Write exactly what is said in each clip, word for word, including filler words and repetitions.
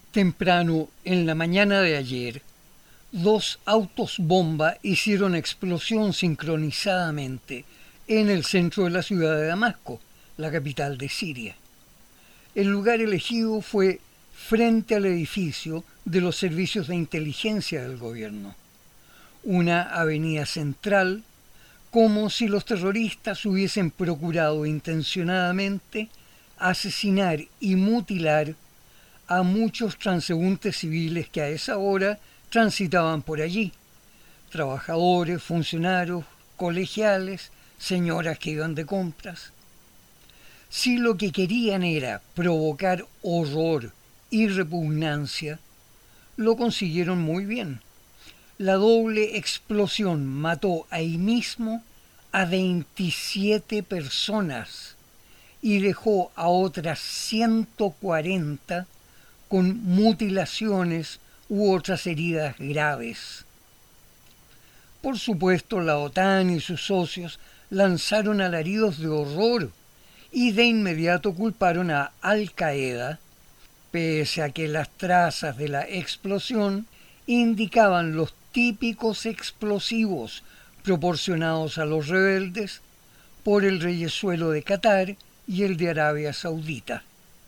Temprano en la mañana de ayer, dos autos bomba hicieron explosión sincronizadamente en el centro de la ciudad de Damasco, la capital de Siria. El lugar elegido fue frente al edificio de los servicios de inteligencia del gobierno, una avenida central, como si los terroristas hubiesen procurado intencionadamente asesinar y mutilar a muchos transeúntes civiles que a esa hora transitaban por allí, trabajadores, funcionarios, colegiales, señoras que iban de compras. Si lo que querían era provocar horror y repugnancia, lo consiguieron muy bien. La doble explosión mató ahí mismo a veintisiete personas y dejó a otras ciento cuarenta con mutilaciones u otras heridas graves. Por supuesto, la OTAN y sus socios lanzaron alaridos de horror y de inmediato culparon a Al Qaeda, pese a que las trazas de la explosión indicaban los típicos explosivos proporcionados a los rebeldes por el reyezuelo de Qatar y el de Arabia Saudita.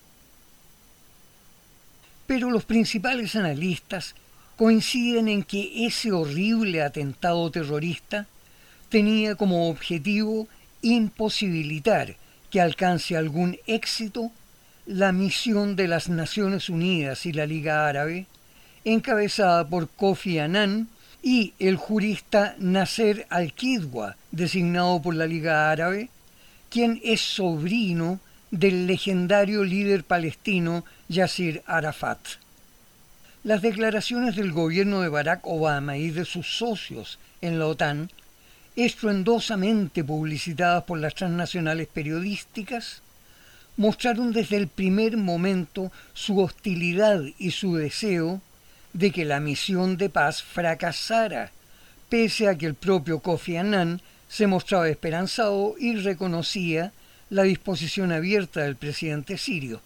Pero los principales analistas coinciden en que ese horrible atentado terrorista tenía como objetivo imposibilitar que alcance algún éxito la misión de las Naciones Unidas y la Liga Árabe, encabezada por Kofi Annan y el jurista Nasser al-Kidwa, designado por la Liga Árabe, quien es sobrino del legendario líder palestino Yasir Arafat. Las declaraciones del gobierno de Barack Obama y de sus socios en la OTAN, estruendosamente publicitadas por las transnacionales periodísticas, mostraron desde el primer momento su hostilidad y su deseo de que la misión de paz fracasara, pese a que el propio Kofi Annan se mostraba esperanzado y reconocía la disposición abierta del presidente sirio.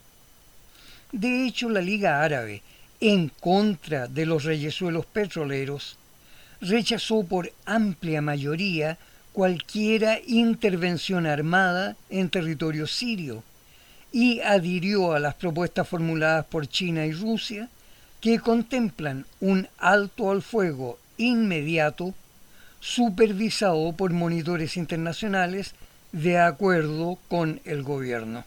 De hecho, la Liga Árabe, en contra de los reyezuelos petroleros, rechazó por amplia mayoría cualquiera intervención armada en territorio sirio y adhirió a las propuestas formuladas por China y Rusia, que contemplan un alto al fuego inmediato supervisado por monitores internacionales de acuerdo con el gobierno.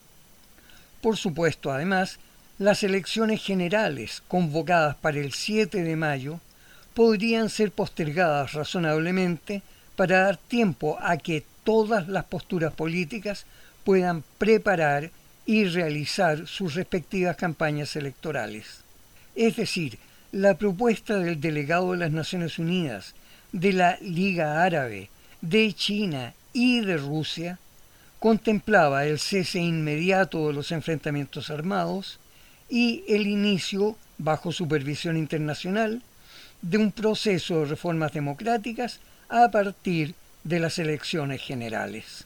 Por supuesto, además, las elecciones generales convocadas para el siete de mayo podrían ser postergadas razonablemente para dar tiempo a que todas las posturas políticas puedan preparar y realizar sus respectivas campañas electorales. Es decir, la propuesta del delegado de las Naciones Unidas, de la Liga Árabe, de China y de Rusia contemplaba el cese inmediato de los enfrentamientos armados y el inicio, bajo supervisión internacional, de un proceso de reformas democráticas a partir de las elecciones generales.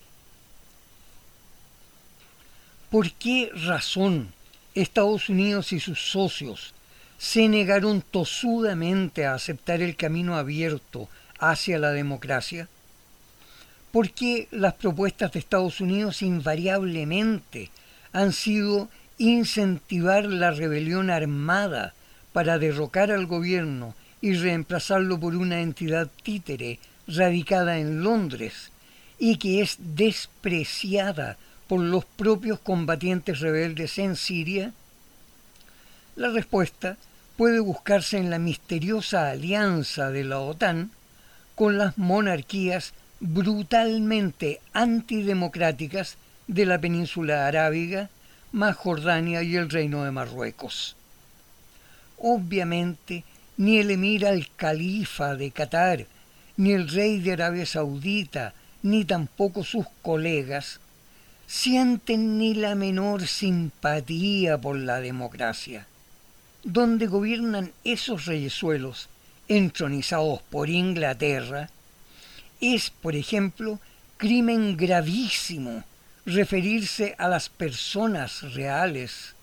¿Por qué razón Estados Unidos y sus socios se negaron tosudamente a aceptar el camino abierto hacia la democracia? ¿Por qué las propuestas de Estados Unidos invariablemente han sido incentivar la rebelión armada para derrocar al gobierno y reemplazarlo por una entidad títere radicada en Londres y que es despreciada por los propios combatientes rebeldes en Siria? La respuesta puede buscarse en la misteriosa alianza de la OTAN con las monarquías brutalmente antidemocráticas de la península arábiga, más Jordania y el Reino de Marruecos. Obviamente, ni el emir al-Khalifa de Qatar, ni el rey de Arabia Saudita, ni tampoco sus colegas, sienten ni la menor simpatía por la democracia. Donde gobiernan esos reyezuelos, entronizados por Inglaterra, es, por ejemplo, crimen gravísimo referirse a las personas reales,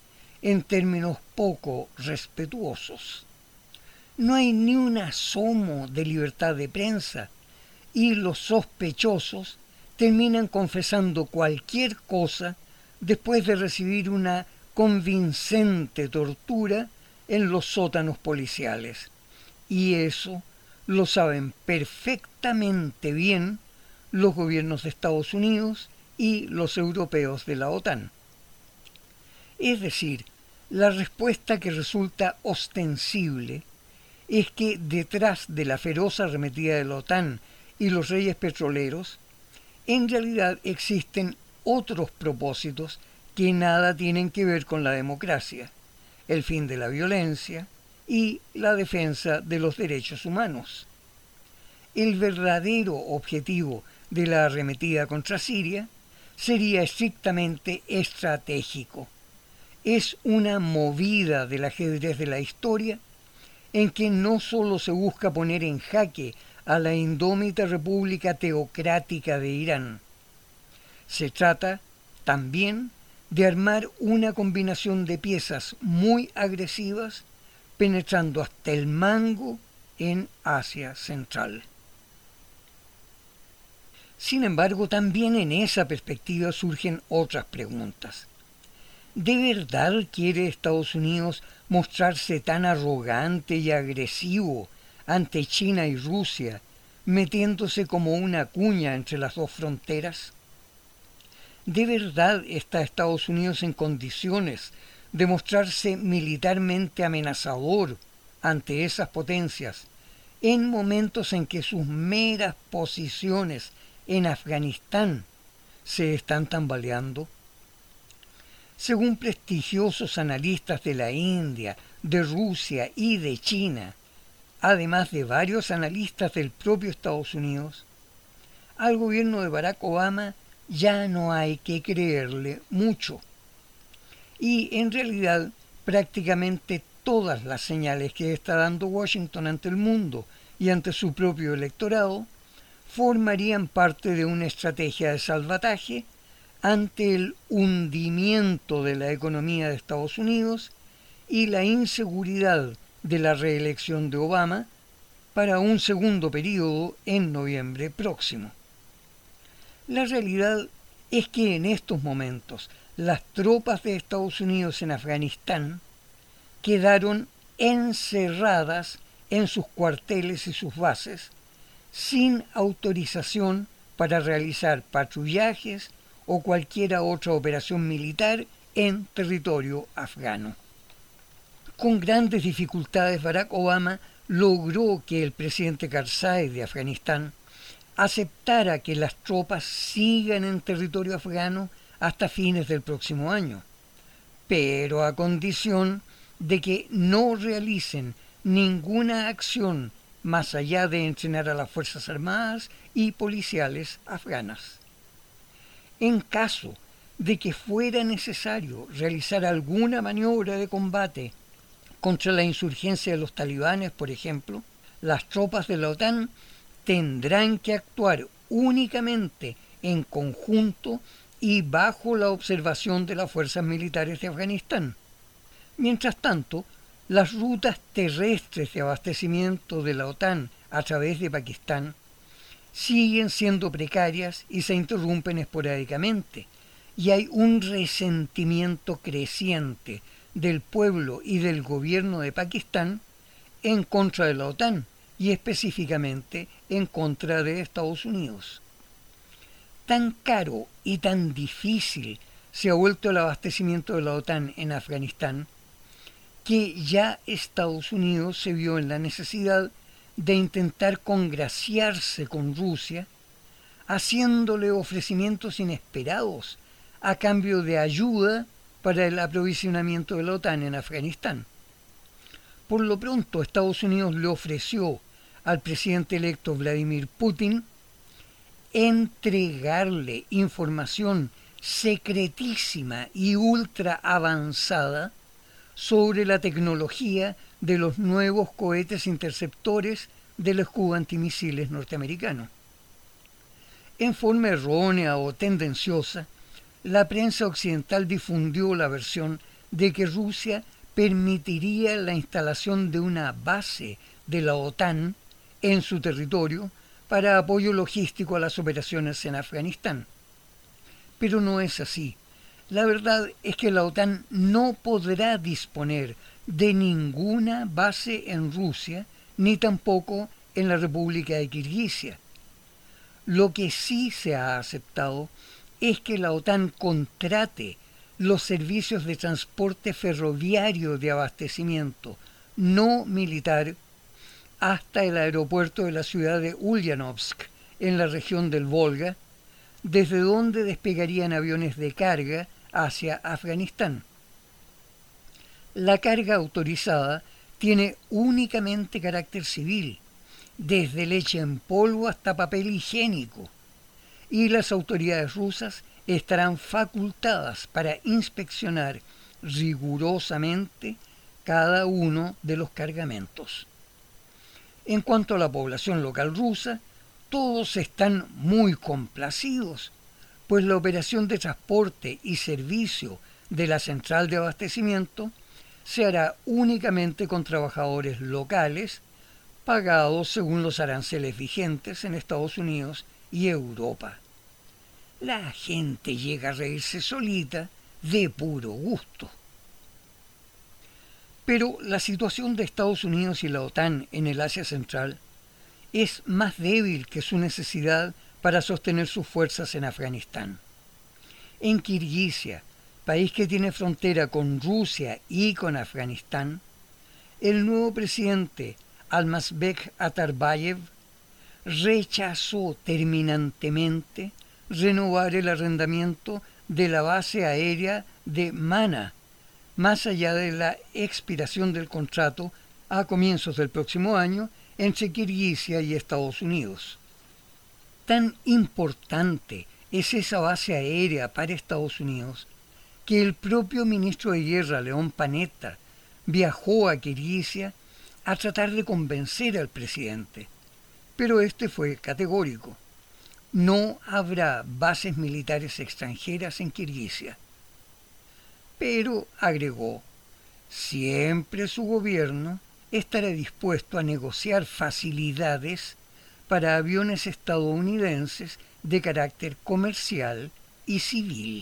en términos poco respetuosos. No hay ni un asomo de libertad de prensa y los sospechosos terminan confesando cualquier cosa después de recibir una convincente tortura en los sótanos policiales. Y eso lo saben perfectamente bien los gobiernos de Estados Unidos y los europeos de la OTAN. Es decir, la respuesta que resulta ostensible es que detrás de la feroz arremetida de la OTAN y los reyes petroleros, en realidad existen otros propósitos que nada tienen que ver con la democracia, el fin de la violencia y la defensa de los derechos humanos. El verdadero objetivo de la arremetida contra Siria sería estrictamente estratégico. Es una movida del ajedrez de la historia en que no solo se busca poner en jaque a la indómita república teocrática de Irán, se trata también de armar una combinación de piezas muy agresivas penetrando hasta el mango en Asia Central. Sin embargo, también en esa perspectiva surgen otras preguntas. ¿De verdad quiere Estados Unidos mostrarse tan arrogante y agresivo ante China y Rusia, metiéndose como una cuña entre las dos fronteras? ¿De verdad está Estados Unidos en condiciones de mostrarse militarmente amenazador ante esas potencias en momentos en que sus meras posiciones en Afganistán se están tambaleando? Según prestigiosos analistas de la India, de Rusia y de China, además de varios analistas del propio Estados Unidos, al gobierno de Barack Obama ya no hay que creerle mucho. Y en realidad prácticamente todas las señales que está dando Washington ante el mundo y ante su propio electorado formarían parte de una estrategia de salvataje ante el hundimiento de la economía de Estados Unidos y la inseguridad de la reelección de Obama para un segundo periodo en noviembre próximo. La realidad es que en estos momentos las tropas de Estados Unidos en Afganistán quedaron encerradas en sus cuarteles y sus bases sin autorización para realizar patrullajes o cualquier otra operación militar en territorio afgano. Con grandes dificultades, Barack Obama logró que el presidente Karzai de Afganistán aceptara que las tropas sigan en territorio afgano hasta fines del próximo año, pero a condición de que no realicen ninguna acción más allá de entrenar a las Fuerzas Armadas y policiales afganas. En caso de que fuera necesario realizar alguna maniobra de combate contra la insurgencia de los talibanes, por ejemplo, las tropas de la OTAN tendrán que actuar únicamente en conjunto y bajo la observación de las fuerzas militares de Afganistán. Mientras tanto, las rutas terrestres de abastecimiento de la OTAN a través de Pakistán siguen siendo precarias y se interrumpen esporádicamente, y hay un resentimiento creciente del pueblo y del gobierno de Pakistán en contra de la OTAN y específicamente en contra de Estados Unidos. Tan caro y tan difícil se ha vuelto el abastecimiento de la OTAN en Afganistán que ya Estados Unidos se vio en la necesidad de intentar congraciarse con Rusia, haciéndole ofrecimientos inesperados a cambio de ayuda para el aprovisionamiento de la OTAN en Afganistán. Por lo pronto, Estados Unidos le ofreció al presidente electo Vladimir Putin entregarle información secretísima y ultra avanzada sobre la tecnología de los nuevos cohetes interceptores del escudo antimisiles norteamericano. En forma errónea o tendenciosa, la prensa occidental difundió la versión de que Rusia permitiría la instalación de una base de la OTAN en su territorio para apoyo logístico a las operaciones en Afganistán. Pero no es así. La verdad es que la OTAN no podrá disponer de ninguna base en Rusia, ni tampoco en la República de Kirguisia. Lo que sí se ha aceptado es que la OTAN contrate los servicios de transporte ferroviario de abastecimiento no militar hasta el aeropuerto de la ciudad de Ulyanovsk, en la región del Volga, desde donde despegarían aviones de carga hacia Afganistán. La carga autorizada tiene únicamente carácter civil, desde leche en polvo hasta papel higiénico, y las autoridades rusas estarán facultadas para inspeccionar rigurosamente cada uno de los cargamentos. En cuanto a la población local rusa, todos están muy complacidos, pues la operación de transporte y servicio de la central de abastecimiento se hará únicamente con trabajadores locales, pagados según los aranceles vigentes en Estados Unidos y Europa. La gente llega a reírse solita de puro gusto. Pero la situación de Estados Unidos y la OTAN en el Asia Central es más débil que su necesidad para sostener sus fuerzas en Afganistán. En Kirguisia, país que tiene frontera con Rusia y con Afganistán, el nuevo presidente Almazbek Atarbayev rechazó terminantemente renovar el arrendamiento de la base aérea de Mana, más allá de la expiración del contrato a comienzos del próximo año entre Kirguisia y Estados Unidos. Tan importante es esa base aérea para Estados Unidos que el propio ministro de Guerra, León Panetta, viajó a Kirguisia a tratar de convencer al presidente, pero este fue categórico. No habrá bases militares extranjeras en Kirguisia. Pero, agregó, siempre su gobierno estará dispuesto a negociar facilidades para aviones estadounidenses de carácter comercial y civil.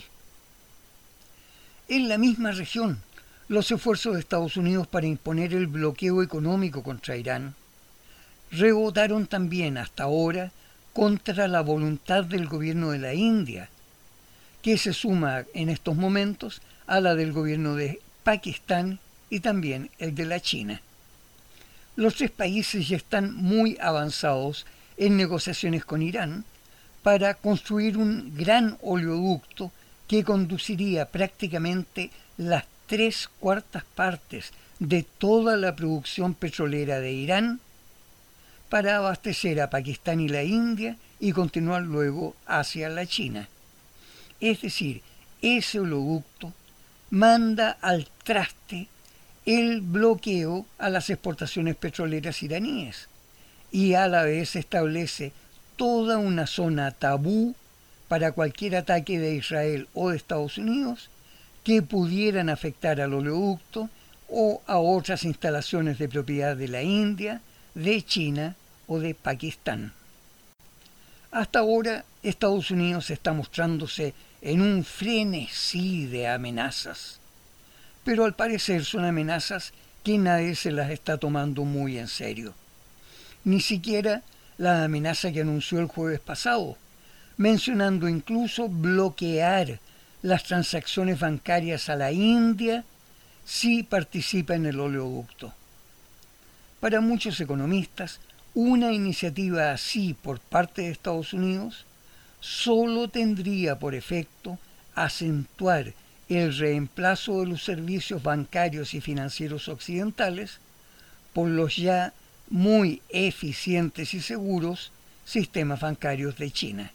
En la misma región, los esfuerzos de Estados Unidos para imponer el bloqueo económico contra Irán rebotaron también hasta ahora contra la voluntad del gobierno de la India, que se suma en estos momentos a la del gobierno de Pakistán y también el de la China. Los tres países ya están muy avanzados en negociaciones con Irán para construir un gran oleoducto que conduciría prácticamente las tres cuartas partes de toda la producción petrolera de Irán para abastecer a Pakistán y la India y continuar luego hacia la China. Es decir, ese oleoducto manda al traste el bloqueo a las exportaciones petroleras iraníes y a la vez establece toda una zona tabú para cualquier ataque de Israel o de Estados Unidos que pudieran afectar al oleoducto o a otras instalaciones de propiedad de la India, de China o de Pakistán. Hasta ahora, Estados Unidos está mostrándose en un frenesí de amenazas, pero al parecer son amenazas que nadie se las está tomando muy en serio. Ni siquiera la amenaza que anunció el jueves pasado, mencionando incluso bloquear las transacciones bancarias a la India si participa en el oleoducto. Para muchos economistas, una iniciativa así por parte de Estados Unidos solo tendría por efecto acentuar el reemplazo de los servicios bancarios y financieros occidentales por los ya muy eficientes y seguros sistemas bancarios de China.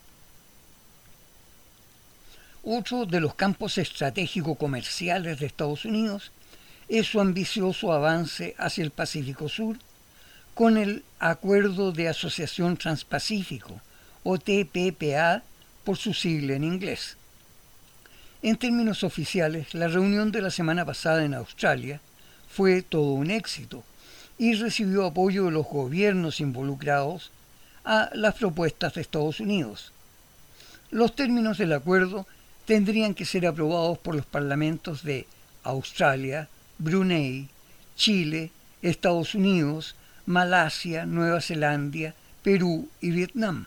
Otro de los campos estratégicos comerciales de Estados Unidos es su ambicioso avance hacia el Pacífico Sur con el Acuerdo de Asociación Transpacífico, o T P P A por su sigla en inglés. En términos oficiales, la reunión de la semana pasada en Australia fue todo un éxito y recibió apoyo de los gobiernos involucrados a las propuestas de Estados Unidos. Los términos del acuerdo tendrían que ser aprobados por los parlamentos de Australia, Brunei, Chile, Estados Unidos, Malasia, Nueva Zelanda, Perú y Vietnam.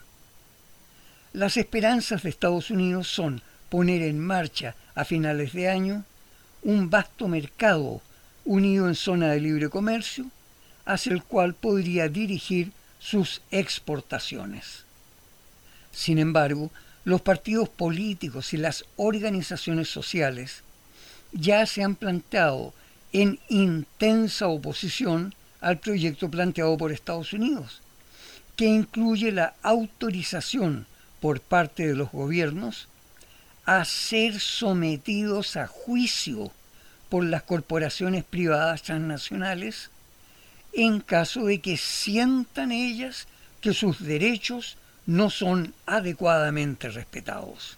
Las esperanzas de Estados Unidos son poner en marcha a finales de año un vasto mercado unido en zona de libre comercio, hacia el cual podría dirigir sus exportaciones. Sin embargo, los partidos políticos y las organizaciones sociales ya se han planteado en intensa oposición al proyecto planteado por Estados Unidos, que incluye la autorización por parte de los gobiernos a ser sometidos a juicio por las corporaciones privadas transnacionales en caso de que sientan ellas que sus derechos no son adecuadamente respetados.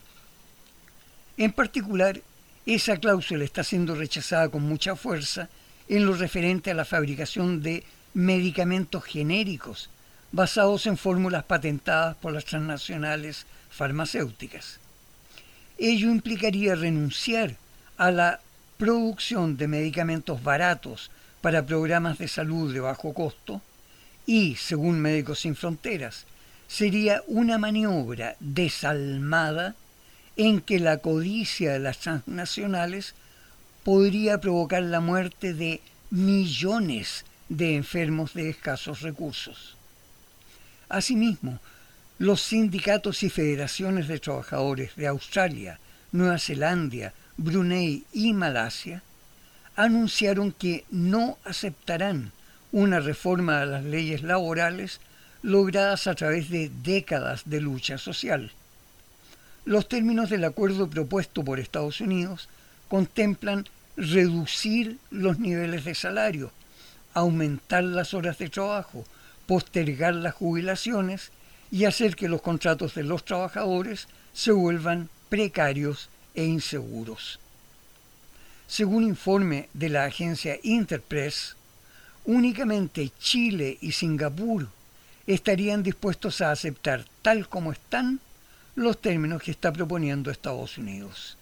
En particular, esa cláusula está siendo rechazada con mucha fuerza en lo referente a la fabricación de medicamentos genéricos basados en fórmulas patentadas por las transnacionales farmacéuticas. Ello implicaría renunciar a la producción de medicamentos baratos para programas de salud de bajo costo y, según Médicos Sin Fronteras, sería una maniobra desalmada en que la codicia de las transnacionales podría provocar la muerte de millones de enfermos de escasos recursos. Asimismo, los sindicatos y federaciones de trabajadores de Australia, Nueva Zelanda, Brunei y Malasia anunciaron que no aceptarán una reforma a las leyes laborales logradas a través de décadas de lucha social. Los términos del acuerdo propuesto por Estados Unidos contemplan reducir los niveles de salario, aumentar las horas de trabajo, postergar las jubilaciones y hacer que los contratos de los trabajadores se vuelvan precarios e inseguros. Según informe de la agencia Interpress, únicamente Chile y Singapur estarían dispuestos a aceptar tal como están los términos que está proponiendo Estados Unidos.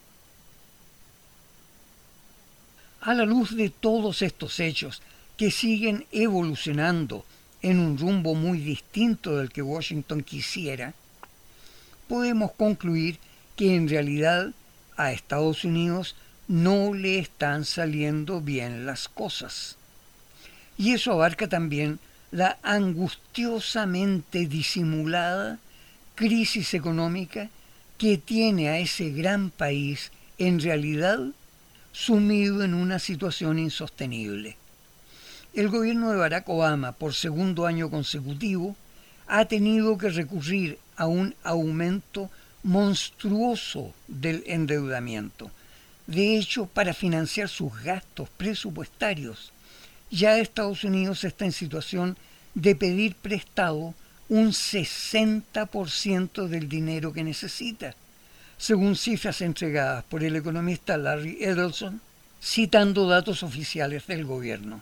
A la luz de todos estos hechos que siguen evolucionando en un rumbo muy distinto del que Washington quisiera, podemos concluir que en realidad a Estados Unidos no le están saliendo bien las cosas. Y eso abarca también la angustiosamente disimulada crisis económica que tiene a ese gran país en realidad sumido en una situación insostenible. El gobierno de Barack Obama, por segundo año consecutivo, ha tenido que recurrir a un aumento monstruoso del endeudamiento. De hecho, para financiar sus gastos presupuestarios, ya Estados Unidos está en situación de pedir prestado un sesenta por ciento del dinero que necesita, según cifras entregadas por el economista Larry Edelson, citando datos oficiales del gobierno.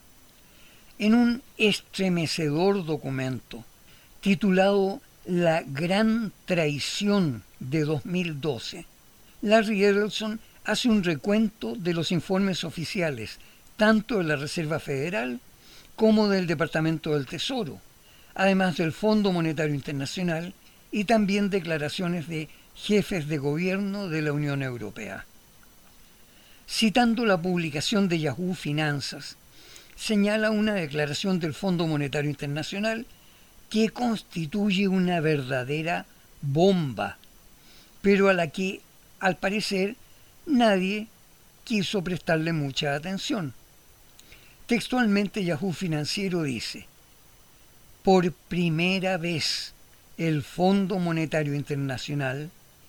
En un estremecedor documento titulado La Gran Traición de dos mil doce, Larry Edelson hace un recuento de los informes oficiales tanto de la Reserva Federal como del Departamento del Tesoro, además del Fondo Monetario Internacional y también declaraciones de jefes de gobierno de la Unión Europea. Citando la publicación de Yahoo Finanzas, señala una declaración del Fondo Monetario Internacional que constituye una verdadera bomba, pero a la que, al parecer, nadie quiso prestarle mucha atención. Textualmente, Yahoo Financiero dice: por primera vez el Fondo Monetario Internacional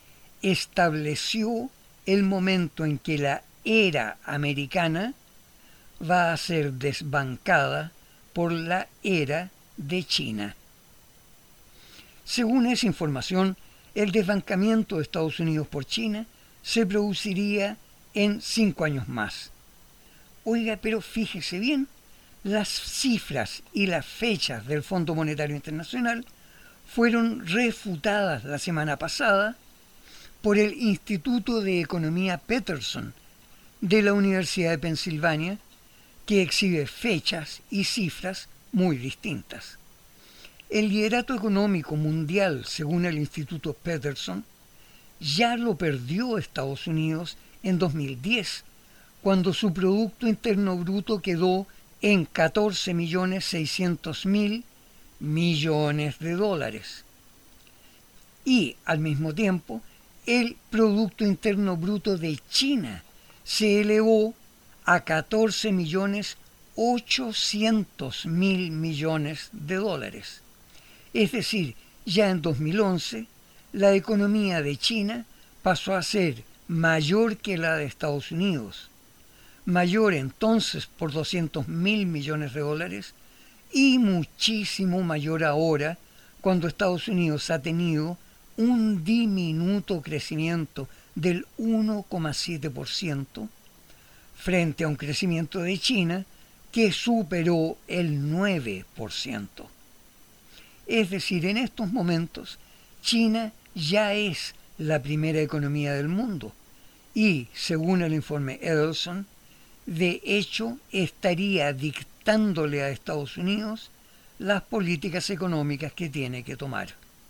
estableció el momento en que la era americana va a ser desbancada por la era de China. Según esa información, el desbancamiento de Estados Unidos por China se produciría en cinco años más. Oiga, pero fíjese bien, las cifras y las fechas del Fondo Monetario Internacional fueron refutadas la semana pasada por el Instituto de Economía Peterson de la Universidad de Pensilvania, que exhibe fechas y cifras muy distintas. El liderato económico mundial, según el Instituto Peterson, ya lo perdió Estados Unidos en dos mil diez, cuando su Producto Interno Bruto quedó en catorce millones seiscientos mil millones de dólares. Y, al mismo tiempo, el Producto Interno Bruto de China se elevó a catorce millones ochocientos mil millones de dólares. Es decir, ya en dos mil once, la economía de China pasó a ser mayor que la de Estados Unidos, mayor entonces por doscientos mil millones de dólares y muchísimo mayor ahora cuando Estados Unidos ha tenido un diminuto crecimiento del uno coma siete por ciento frente a un crecimiento de China que superó el nueve por ciento. Es decir, en estos momentos, China ya es la primera economía del mundo y, según el informe Edelson, de hecho estaría dictándole a Estados Unidos las políticas económicas que tiene que tomar.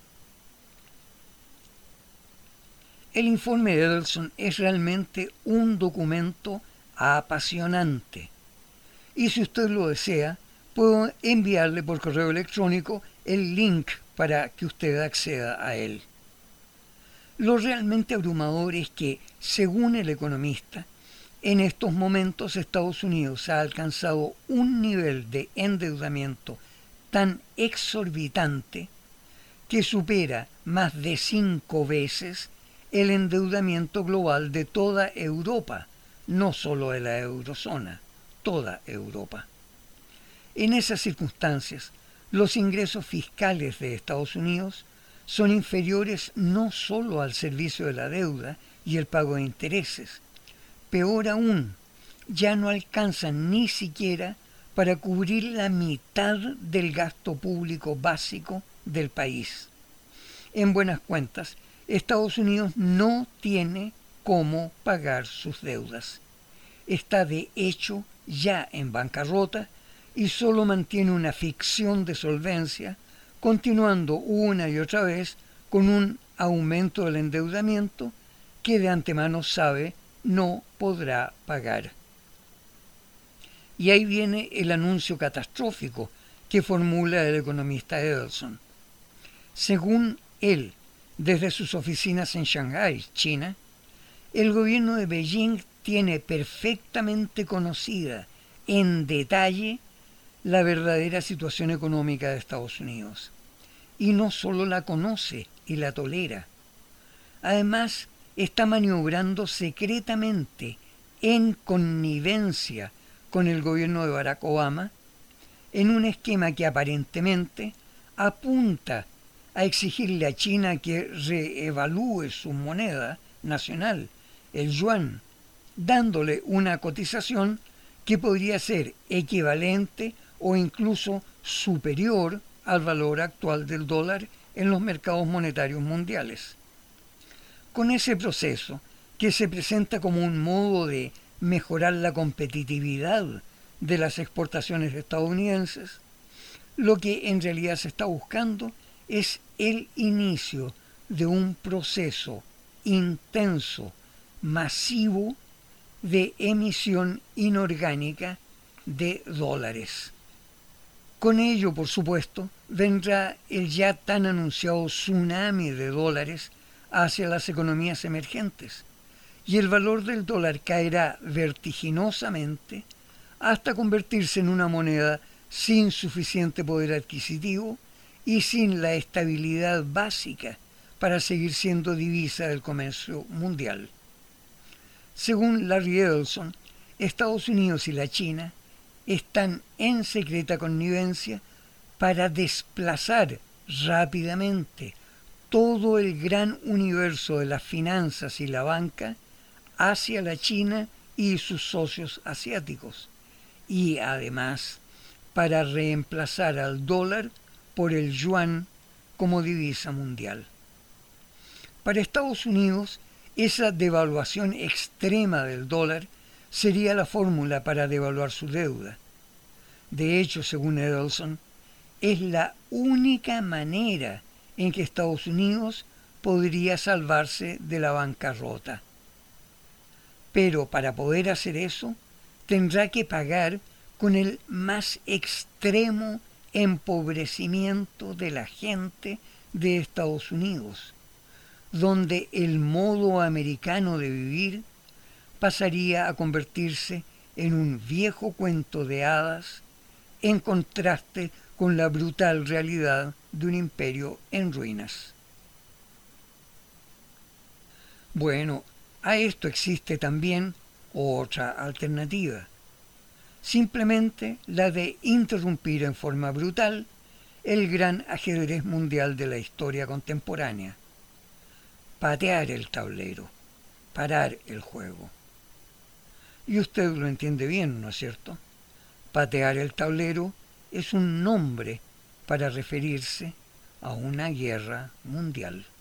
El informe Edelson es realmente un documento apasionante y si usted lo desea, puedo enviarle por correo electrónico el link para que usted acceda a él. Lo realmente abrumador es que, según el economista, en estos momentos Estados Unidos ha alcanzado un nivel de endeudamiento tan exorbitante que supera más de cinco veces el endeudamiento global de toda Europa, no solo de la eurozona, toda Europa. En esas circunstancias, los ingresos fiscales de Estados Unidos son inferiores no solo al servicio de la deuda y el pago de intereses, peor aún, ya no alcanzan ni siquiera para cubrir la mitad del gasto público básico del país. En buenas cuentas, Estados Unidos no tiene cómo pagar sus deudas. Está de hecho ya en bancarrota y solo mantiene una ficción de solvencia, continuando una y otra vez con un aumento del endeudamiento que de antemano sabe no podrá pagar. Y ahí viene el anuncio catastrófico que formula el economista Edelson. Según él, desde sus oficinas en Shanghái, China, el gobierno de Beijing tiene perfectamente conocida en detalle la verdadera situación económica de Estados Unidos. Y no solo la conoce y la tolera. Además, está maniobrando secretamente, en connivencia con el gobierno de Barack Obama, en un esquema que aparentemente apunta a exigirle a China que reevalúe su moneda nacional, el yuan, dándole una cotización que podría ser equivalente o incluso superior al valor actual del dólar en los mercados monetarios mundiales. Con ese proceso, que se presenta como un modo de mejorar la competitividad de las exportaciones estadounidenses, lo que en realidad se está buscando es el inicio de un proceso intenso, masivo, de emisión inorgánica de dólares. Con ello, por supuesto, vendrá el ya tan anunciado tsunami de dólares hacia las economías emergentes, y el valor del dólar caerá vertiginosamente hasta convertirse en una moneda sin suficiente poder adquisitivo y sin la estabilidad básica para seguir siendo divisa del comercio mundial. Según Larry Edelson, Estados Unidos y la China están en secreta connivencia para desplazar rápidamente todo el gran universo de las finanzas y la banca hacia la China y sus socios asiáticos, y además para reemplazar al dólar por el yuan como divisa mundial. Para Estados Unidos, esa devaluación extrema del dólar sería la fórmula para devaluar su deuda. De hecho, según Edelson, es la única manera en que Estados Unidos podría salvarse de la bancarrota. Pero para poder hacer eso, tendrá que pagar con el más extremo empobrecimiento de la gente de Estados Unidos, donde el modo americano de vivir pasaría a convertirse en un viejo cuento de hadas en contraste con la brutal realidad de un imperio en ruinas. Bueno, a esto existe también otra alternativa, simplemente la de interrumpir en forma brutal el gran ajedrez mundial de la historia contemporánea. Patear el tablero, parar el juego. Y usted lo entiende bien, ¿no es cierto? Patear el tablero es un nombre para referirse a una guerra mundial.